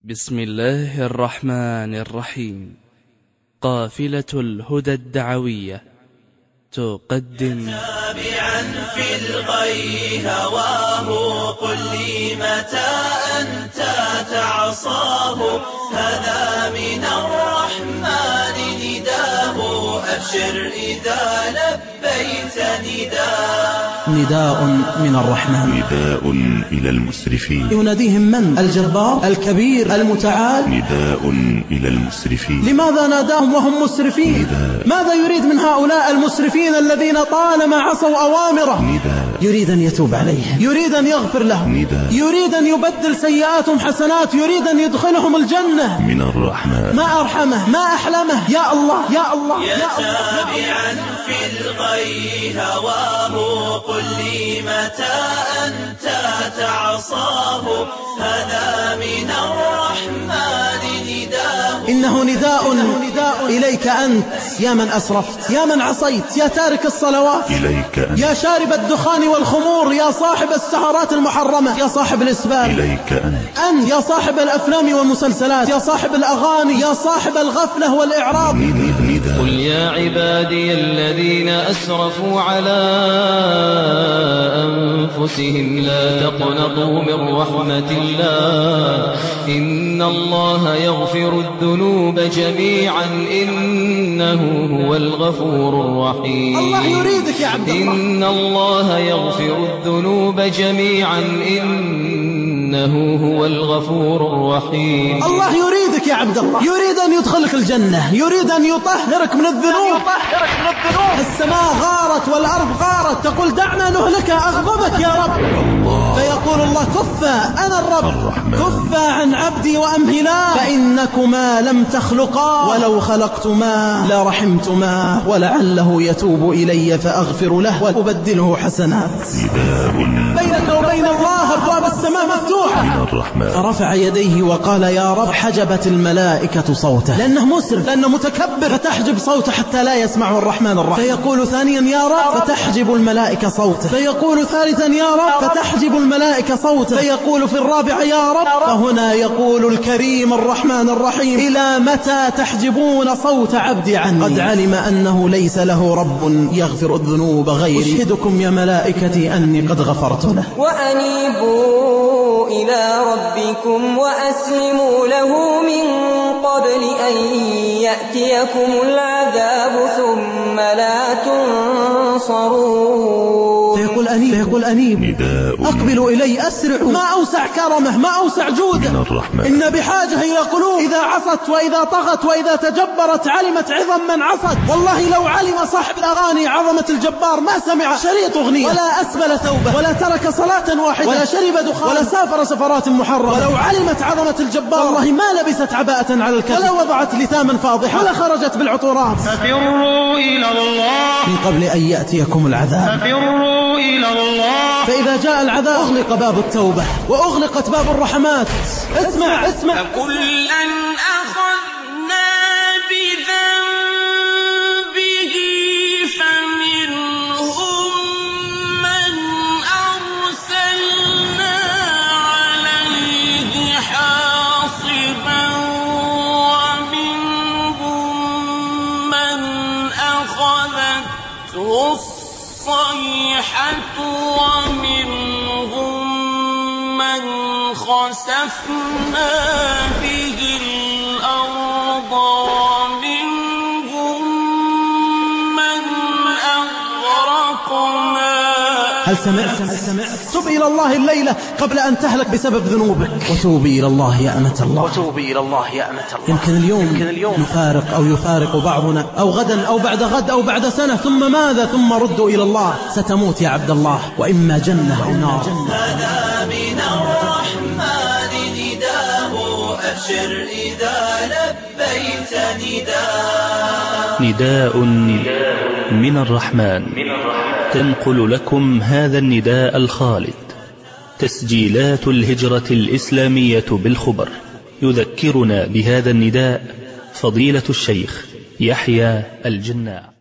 بسم الله الرحمن الرحيم. قافلة الهدى الدعوية تقدم تابعا في الغي هواه، قل لي متى أنت تعصاه، هذا من الرحمن نداه، أبشر إذا لبيت نداء من الرحمن، نداء إلى المسرفين، يناديهم من؟ الجبار الكبير المتعال. نداء إلى المسرفين. لماذا ناداهم وهم مسرفين؟ ماذا يريد من هؤلاء المسرفين الذين طالما عصوا أوامره؟ يريد أن يتوب عليهم، يريد أن يغفر لهم، يريد أن يبدل سيئاتهم حسنات، يريد أن يدخلهم الجنة. من الرحمن، ما أرحمه، ما أحلمه. يا الله يا الله يا تابعا في الغي هواه، قل لي متى أنت تعصاه، هذا من الرحمن نداه. إنه نداء إليك أنت يا من أسرفت، يا من عصيت، يا تارك الصلوات، إليك أنت يا شارب الدخان والخمور، يا صاحب السهرات المحرمة، يا صاحب الإسباب، إليك أنت يا صاحب الأفلام والمسلسلات، يا صاحب الأغاني، يا صاحب الغفلة والإعراض. قل يا عبادي الذين أسرفوا على أنفسهم لا تقنطوا من رحمة الله، إن الله يغفر الذنوب جميعا إنه هو الغفور الرحيم. الله يريدك يا عبد الله. إن الله يغفر الذنوب جميعا إنه هو الغفور الرحيم. الله يريدك يا عبد الله، يريد أن يدخلك الجنة، يريد أن يطهرك من الذنوب. السماء غارت والأرض غارت، تقول دعنا نهلك، أغضبك يا رب. فيقول الله كفى، أنا الرب، كفى عن عبدي وأمهلا، فإنكما لم تخلقا، ولو خلقتما لرحمتما، ولعله يتوب إلي فأغفر له وأبدله حسنات. بينك وبين الله أبواب السماء مفتوحة. من الرحمن. فرفع يديه وقال يا رب، حجبت الملائكة صوته لأنه مسرف، لأنه متكبر، فتحجب صوته حتى لا يسمعه الرحمن الرحيم. فيقول ثانيا يا رب، فتحجب الملائكة صوته. فيقول ثالثا يا رب، فتحجب الملائكة صوته. فيقول في الرابع يا رب. فهنا يقول الكريم الرحمن الرحيم إلى متى تحجبون صوت عبدي عني؟ قد علم أنه ليس له رب يغفر الذنوب غيري. أشهدكم يا ملائكتي أني قد غفرت له. وأنيبوا إلى ربكم وأسلموا له من قبل أن يأتيكم العذاب ثم لا تنصرون. فيقول أنيب، نداء، أقبلوا إلي، أسرعوا، ما أوسع كرمه، ما أوسع جوده. من الرحمن. إن بحاجة إلى قلوب إذا عصت وإذا طغت وإذا تجبرت علمت عظم من عصت. والله لو علم صاحب الأغاني عظمة الجبار ما سمع شريط أغنية، ولا أسبل ثوبه، ولا ترك صلاة واحدة، ولا شرب دخان، ولا سافر سفرات محرمة. ولو علمت عظمة الجبار والله ما لبست عباءة على الكتف، ولا وضعت لثاما فاضحة، ولا خرجت بالعطورات. ففروا إلى الله من قبل أن يأتيكم العذاب. ففروا إلى الله. فإذا جاء العذاب أغلق باب التوبة وأغلقت باب الرحمات. اسمع فكلا أخذنا بذنبه، فمنهم من أرسلنا عليه حاصبا، ومنهم من أخذته الصيحة، ومنهم من خسفنا به الأرض، ومنهم من أغرقنا. هل سمعت؟ تب إلى الله الليلة قبل أن تهلك بسبب ذنوبك، وتوبي إلى الله يا أمة الله. يمكن اليوم نفارق أو يفارق بعضنا، أو غدا أو بعد غد أو بعد سنة، ثم ماذا؟ ثم ردوا إلى الله. ستموت يا عبد الله، وإما جنة أو نار. هذا من الرحمن نداه، أبشر إذا لبيت نداء من الرحمن. تنقل لكم هذا النداء الخالد تسجيلات الهجرة الإسلامية بالخبر. يذكرنا بهذا النداء فضيلة الشيخ يحيى الجناع.